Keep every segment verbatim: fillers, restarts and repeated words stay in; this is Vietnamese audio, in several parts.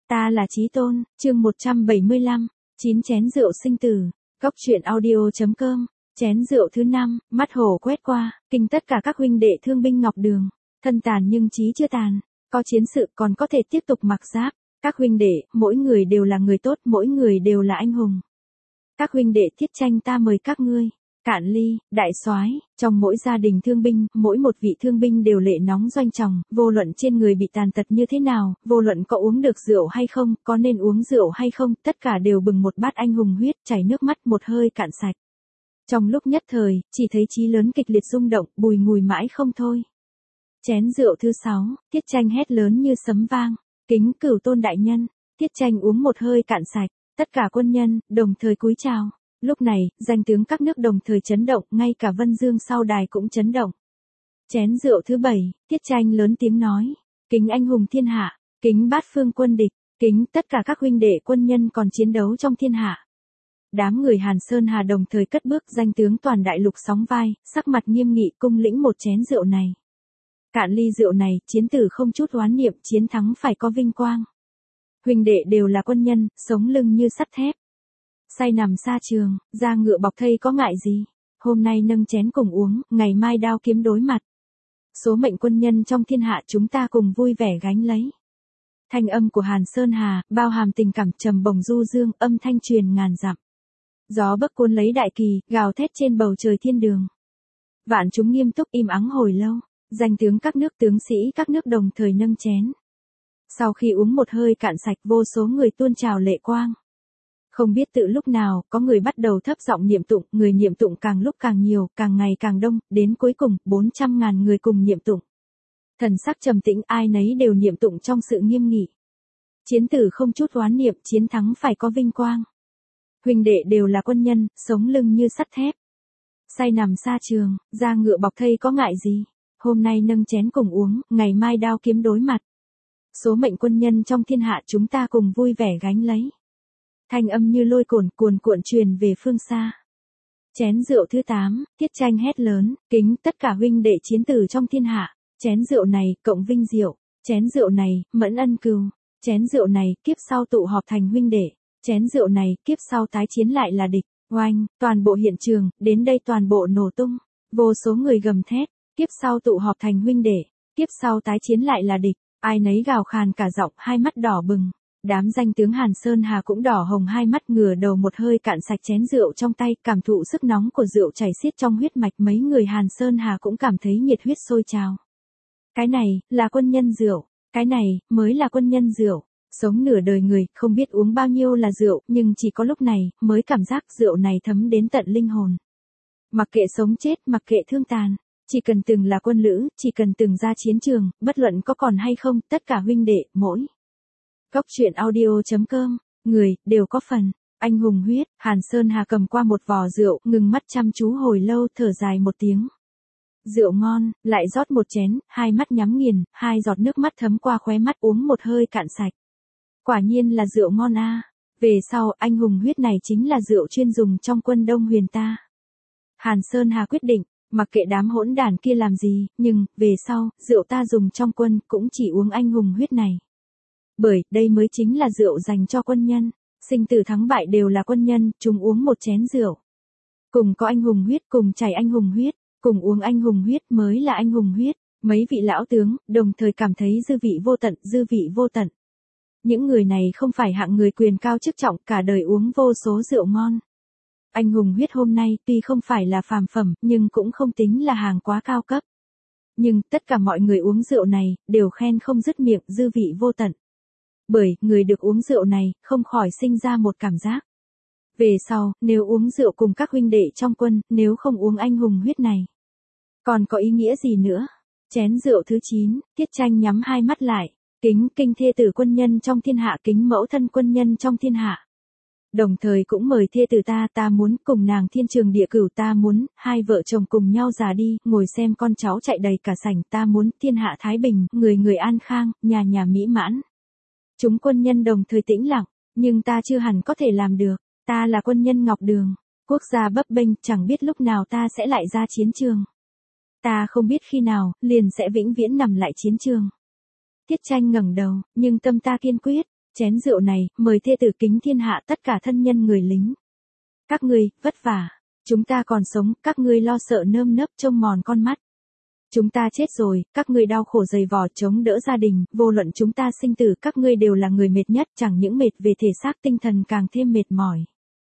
Ta là Chí Tôn, chương một trăm bảy mươi lăm, chín chén rượu sinh tử, góc truyện audio.com, chén rượu thứ năm, mắt hổ quét qua, kinh tất cả các huynh đệ thương binh Ngọc Đường, thân tàn nhưng chí chưa tàn, có chiến sự còn có thể tiếp tục mặc giáp, các huynh đệ, mỗi người đều là người tốt, mỗi người đều là anh hùng. Các huynh đệ Tiết Tranh ta mời các ngươi. Cạn ly, đại soái, trong mỗi gia đình thương binh, mỗi một vị thương binh đều lệ nóng doanh tròng, vô luận trên người bị tàn tật như thế nào, vô luận có uống được rượu hay không, có nên uống rượu hay không, tất cả đều bừng một bát anh hùng huyết, chảy nước mắt một hơi cạn sạch. Trong lúc nhất thời, chỉ thấy chí lớn kịch liệt rung động, bùi ngùi mãi không thôi. Chén rượu thứ sáu, Tiết Tranh hét lớn như sấm vang, kính Cửu Tôn đại nhân, Tiết Tranh uống một hơi cạn sạch, tất cả quân nhân, đồng thời cúi chào. Lúc này, danh tướng các nước đồng thời chấn động, ngay cả Vân Dương sau đài cũng chấn động. Chén rượu thứ bảy, Tiết Tranh lớn tiếng nói, kính anh hùng thiên hạ, kính bát phương quân địch, kính tất cả các huynh đệ quân nhân còn chiến đấu trong thiên hạ. Đám người Hàn Sơn Hà đồng thời cất bước, danh tướng toàn đại lục sóng vai, sắc mặt nghiêm nghị cung lĩnh một chén rượu này. Cạn ly rượu này, chiến tử không chút oán niệm, chiến thắng phải có vinh quang. Huynh đệ đều là quân nhân, sống lưng như sắt thép. Say nằm xa trường, ra ngựa bọc thây có ngại gì, hôm nay nâng chén cùng uống, ngày mai đao kiếm đối mặt. Số mệnh quân nhân trong thiên hạ chúng ta cùng vui vẻ gánh lấy. Thanh âm của Hàn Sơn Hà, bao hàm tình cảm trầm bổng du dương, âm thanh truyền ngàn dặm. Gió bấc cuốn lấy đại kỳ, gào thét trên bầu trời thiên đường. Vạn chúng nghiêm túc im ắng hồi lâu, danh tướng các nước tướng sĩ các nước đồng thời nâng chén. Sau khi uống một hơi cạn sạch, vô số người tuôn trào lệ quang. Không biết tự lúc nào, có người bắt đầu thấp giọng niệm tụng, người niệm tụng càng lúc càng nhiều, càng ngày càng đông, đến cuối cùng, bốn trăm ngàn người cùng niệm tụng. Thần sắc trầm tĩnh, ai nấy đều niệm tụng trong sự nghiêm nghị. Chiến tử không chút oán niệm, chiến thắng phải có vinh quang. Huynh đệ đều là quân nhân, sống lưng như sắt thép. Say nằm xa trường, ra ngựa bọc thây có ngại gì, hôm nay nâng chén cùng uống, ngày mai đao kiếm đối mặt. Số mệnh quân nhân trong thiên hạ chúng ta cùng vui vẻ gánh lấy. Thanh âm như lôi cồn cuồn cuộn truyền về phương xa. Chén rượu thứ tám, Tiết Tranh hét lớn, kính tất cả huynh đệ chiến tử trong thiên hạ. Chén rượu này, cộng vinh diệu. Chén rượu này, mẫn ân cừu. Chén rượu này, kiếp sau tụ họp thành huynh đệ. Chén rượu này, kiếp sau tái chiến lại là địch. Oanh, toàn bộ hiện trường, đến đây toàn bộ nổ tung. Vô số người gầm thét, kiếp sau tụ họp thành huynh đệ. Kiếp sau tái chiến lại là địch. Ai nấy gào khàn cả giọng, hai mắt đỏ bừng. Đám danh tướng Hàn Sơn Hà cũng đỏ hồng hai mắt, ngửa đầu một hơi cạn sạch chén rượu trong tay, cảm thụ sức nóng của rượu chảy xiết trong huyết mạch, mấy người Hàn Sơn Hà cũng cảm thấy nhiệt huyết sôi trào. Cái này, là quân nhân rượu, cái này, mới là quân nhân rượu. Sống nửa đời người, không biết uống bao nhiêu là rượu, nhưng chỉ có lúc này, mới cảm giác rượu này thấm đến tận linh hồn. Mặc kệ sống chết, mặc kệ thương tàn, chỉ cần từng là quân lữ, chỉ cần từng ra chiến trường, bất luận có còn hay không, tất cả huynh đệ, mỗi. Góc truyện audio.com, người, đều có phần. Anh hùng huyết, Hàn Sơn Hà cầm qua một vò rượu, ngừng mắt chăm chú hồi lâu, thở dài một tiếng. Rượu ngon, lại rót một chén, hai mắt nhắm nghiền, hai giọt nước mắt thấm qua khóe mắt, uống một hơi cạn sạch. Quả nhiên là rượu ngon a. À. Về sau, anh hùng huyết này chính là rượu chuyên dùng trong quân Đông Huyền ta. Hàn Sơn Hà quyết định, mặc kệ đám hỗn đản kia làm gì, nhưng, về sau, rượu ta dùng trong quân, cũng chỉ uống anh hùng huyết này. Bởi, đây mới chính là rượu dành cho quân nhân. Sinh tử thắng bại đều là quân nhân, chúng uống một chén rượu. Cùng có anh hùng huyết, cùng chảy anh hùng huyết, cùng uống anh hùng huyết mới là anh hùng huyết. Mấy vị lão tướng, đồng thời cảm thấy dư vị vô tận, dư vị vô tận. Những người này không phải hạng người quyền cao chức trọng, cả đời uống vô số rượu ngon. Anh hùng huyết hôm nay tuy không phải là phàm phẩm, nhưng cũng không tính là hàng quá cao cấp. Nhưng, tất cả mọi người uống rượu này, đều khen không dứt miệng, dư vị vô tận. Bởi, người được uống rượu này, không khỏi sinh ra một cảm giác. Về sau, nếu uống rượu cùng các huynh đệ trong quân, nếu không uống anh hùng huyết này, còn có ý nghĩa gì nữa? Chén rượu thứ chín, Tiết Tranh nhắm hai mắt lại, kính kinh thê tử quân nhân trong thiên hạ, kính mẫu thân quân nhân trong thiên hạ. Đồng thời cũng mời thê tử ta, ta muốn cùng nàng thiên trường địa cửu, ta muốn, hai vợ chồng cùng nhau già đi, ngồi xem con cháu chạy đầy cả sảnh, ta muốn, thiên hạ thái bình, người người an khang, nhà nhà mỹ mãn. Chúng quân nhân đồng thời tĩnh lặng, nhưng ta chưa hẳn có thể làm được, ta là quân nhân Ngọc Đường, quốc gia bấp bênh, chẳng biết lúc nào ta sẽ lại ra chiến trường. Ta không biết khi nào, liền sẽ vĩnh viễn nằm lại chiến trường. Tiết Tranh ngẩng đầu, nhưng tâm ta kiên quyết, Chén rượu này, mời thê tử kính thiên hạ tất cả thân nhân người lính. Các ngươi, vất vả. Chúng ta còn sống, các ngươi lo sợ nơm nớp trông mòn con mắt. Chúng ta chết rồi, các ngươi đau khổ dày vò chống đỡ gia đình, vô luận chúng ta sinh tử, các ngươi đều là người mệt nhất, chẳng những mệt về thể xác tinh thần càng thêm mệt mỏi.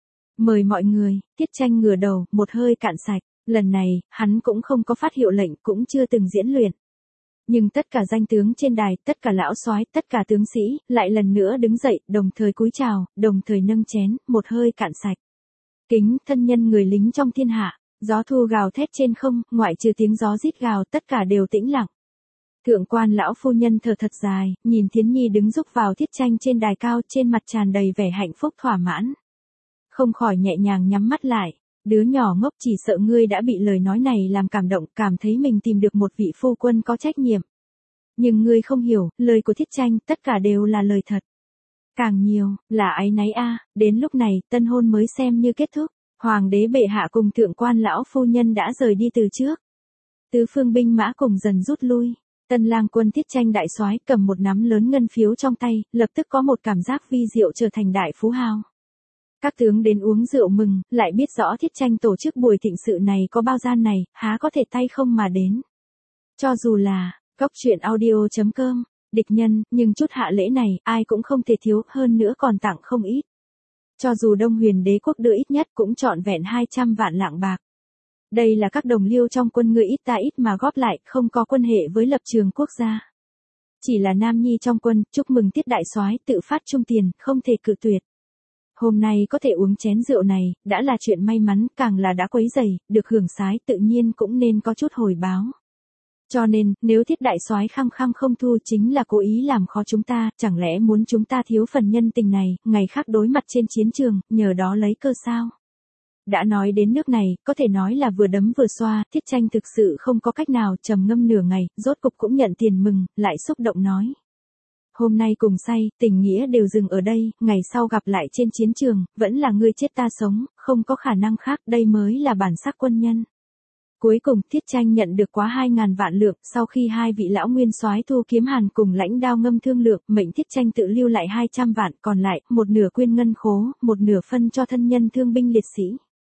Mời mọi người, Tiết Tranh ngửa đầu, một hơi cạn sạch, lần này, hắn cũng không có phát hiệu lệnh, cũng chưa từng diễn luyện. Nhưng tất cả danh tướng trên đài, tất cả lão soái, tất cả tướng sĩ, lại lần nữa đứng dậy, đồng thời cúi chào, đồng thời nâng chén, một hơi cạn sạch. Kính thân nhân người lính trong thiên hạ. Gió thu gào thét trên không, ngoại trừ tiếng gió rít gào, tất cả đều tĩnh lặng. Thượng quan lão phu nhân thở thật dài, nhìn Thiến Nhi đứng rúc vào Tiết Tranh trên đài cao, trên mặt tràn đầy vẻ hạnh phúc thỏa mãn. Không khỏi nhẹ nhàng nhắm mắt lại, đứa nhỏ ngốc, chỉ sợ ngươi đã bị lời nói này làm cảm động, cảm thấy mình tìm được một vị phu quân có trách nhiệm. Nhưng ngươi không hiểu, lời của Tiết Tranh, tất cả đều là lời thật. Càng nhiều, là áy náy a. Đến lúc này, tân hôn mới xem như kết thúc. Hoàng đế bệ hạ cùng thượng quan lão phu nhân đã rời đi từ trước. Tứ phương binh mã cùng dần rút lui. Tân lang quân Tiết Tranh đại soái cầm một nắm lớn ngân phiếu trong tay, lập tức có một cảm giác vi diệu trở thành đại phú hào. Các tướng đến uống rượu mừng, lại biết rõ Tiết Tranh tổ chức buổi thịnh sự này có bao gian này, há có thể tay không mà đến. Cho dù là, góc truyện audio chấm com, địch nhân, nhưng chút hạ lễ này, ai cũng không thể thiếu, hơn nữa còn tặng không ít. Cho dù Đông Huyền đế quốc đưa ít nhất cũng trọn vẹn hai trăm vạn lạng bạc. Đây là các đồng liêu trong quân người ít ta ít mà góp lại, không có quan hệ với lập trường quốc gia. Chỉ là nam nhi trong quân, chúc mừng Tiết đại soái tự phát trung tiền, không thể cự tuyệt. Hôm nay có thể uống chén rượu này, đã là chuyện may mắn, càng là đã quấy rầy, được hưởng sái tự nhiên cũng nên có chút hồi báo. Cho nên, nếu Tiết đại soái khăng khăng không thu chính là cố ý làm khó chúng ta, chẳng lẽ muốn chúng ta thiếu phần nhân tình này, ngày khác đối mặt trên chiến trường, nhờ đó lấy cơ sao? Đã nói đến nước này, có thể nói là vừa đấm vừa xoa, Tiết Tranh thực sự không có cách nào, trầm ngâm nửa ngày, rốt cục cũng nhận tiền mừng, lại xúc động nói. Hôm nay cùng say, tình nghĩa đều dừng ở đây, ngày sau gặp lại trên chiến trường, vẫn là ngươi chết ta sống, không có khả năng khác, đây mới là bản sắc quân nhân. Cuối cùng, Tiết Tranh nhận được quá hai ngàn vạn lượng, sau khi hai vị lão nguyên soái Thu Kiếm Hàn cùng Lãnh Đao Ngâm thương lượng, mệnh Tiết Tranh tự lưu lại hai trăm vạn, còn lại, một nửa quyên ngân khố, một nửa phân cho thân nhân thương binh liệt sĩ.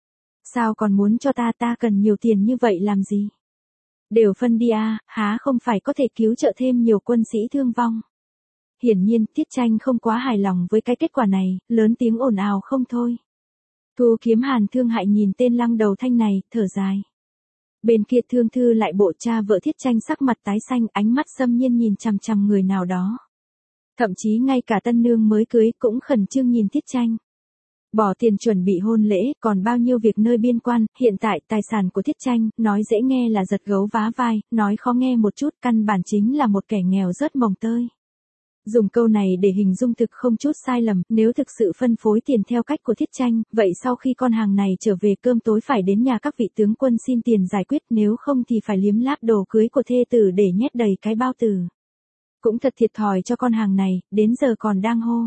Sao còn muốn cho ta, ta cần nhiều tiền như vậy làm gì? Đều phân đi a, há không phải có thể cứu trợ thêm nhiều quân sĩ thương vong. Hiển nhiên, Tiết Tranh không quá hài lòng với cái kết quả này, lớn tiếng ồn ào không thôi. Thu Kiếm Hàn thương hại nhìn tên lăng đầu thanh này, thở dài. Bên kia Thương Thư lại bộ cha vợ Tiết Tranh sắc mặt tái xanh, ánh mắt xâm nhiên nhìn chằm chằm người nào đó. Thậm chí ngay cả tân nương mới cưới cũng khẩn trương nhìn Tiết Tranh. Bỏ tiền chuẩn bị hôn lễ, còn bao nhiêu việc nơi biên quan, hiện tại tài sản của Tiết Tranh, nói dễ nghe là giật gấu vá vai, nói khó nghe một chút, căn bản chính là một kẻ nghèo rớt mồng tơi. Dùng câu này để hình dung thực không chút sai lầm, nếu thực sự phân phối tiền theo cách của Tiết Tranh, vậy sau khi con hàng này trở về cơm tối phải đến nhà các vị tướng quân xin tiền giải quyết, nếu không thì phải liếm láp đồ cưới của thê tử để nhét đầy cái bao tử. Cũng thật thiệt thòi cho con hàng này, đến giờ còn đang hô.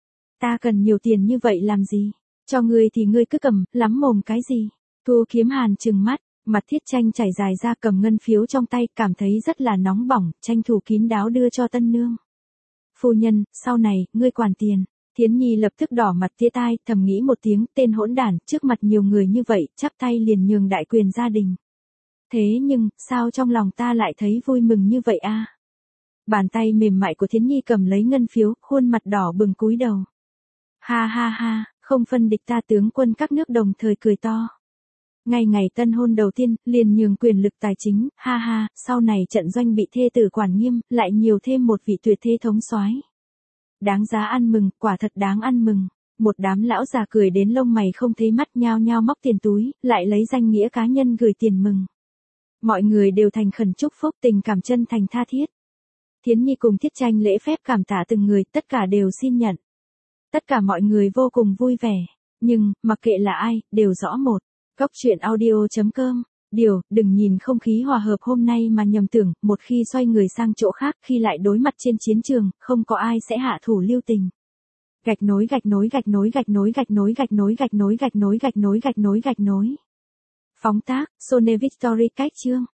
Ta cần nhiều tiền như vậy làm gì? Cho ngươi thì ngươi cứ cầm, lắm mồm cái gì? Thu Kiếm Hàn trừng mắt, mặt Tiết Tranh chảy dài ra cầm ngân phiếu trong tay, cảm thấy rất là nóng bỏng, tranh thủ kín đáo đưa cho tân nương. Phu nhân, sau này, ngươi quản tiền. Thiến Nhi lập tức đỏ mặt tía tai, thầm nghĩ một tiếng, tên hỗn đản, trước mặt nhiều người như vậy, chắp tay liền nhường đại quyền gia đình. Thế nhưng, sao trong lòng ta lại thấy vui mừng như vậy a? Bàn tay mềm mại của Thiến Nhi cầm lấy ngân phiếu, khuôn mặt đỏ bừng cúi đầu. Ha ha ha, không phân địch ta, tướng quân các nước đồng thời cười to. Ngày ngày tân hôn đầu tiên, liền nhường quyền lực tài chính, ha ha, sau này trận doanh bị thê tử quản nghiêm, lại nhiều thêm một vị tuyệt thế thống soái. Đáng giá ăn mừng, quả thật đáng ăn mừng. Một đám lão già cười đến lông mày không thấy mắt, nhao nhao móc tiền túi, lại lấy danh nghĩa cá nhân gửi tiền mừng. Mọi người đều thành khẩn chúc phúc, tình cảm chân thành tha thiết. Thiến Nhi cùng Tiết Tranh lễ phép cảm tạ từng người, tất cả đều xin nhận. Tất cả mọi người vô cùng vui vẻ, nhưng, mặc kệ là ai, đều rõ một. Góc truyện audio chấm com, điều, đừng nhìn không khí hòa hợp hôm nay mà nhầm tưởng, một khi xoay người sang chỗ khác, khi lại đối mặt trên chiến trường, không có ai sẽ hạ thủ lưu tình. Gạch nối gạch nối gạch nối gạch nối gạch nối gạch nối gạch nối gạch nối gạch nối gạch nối gạch nối. Phóng tác, Sony Victory cách chương.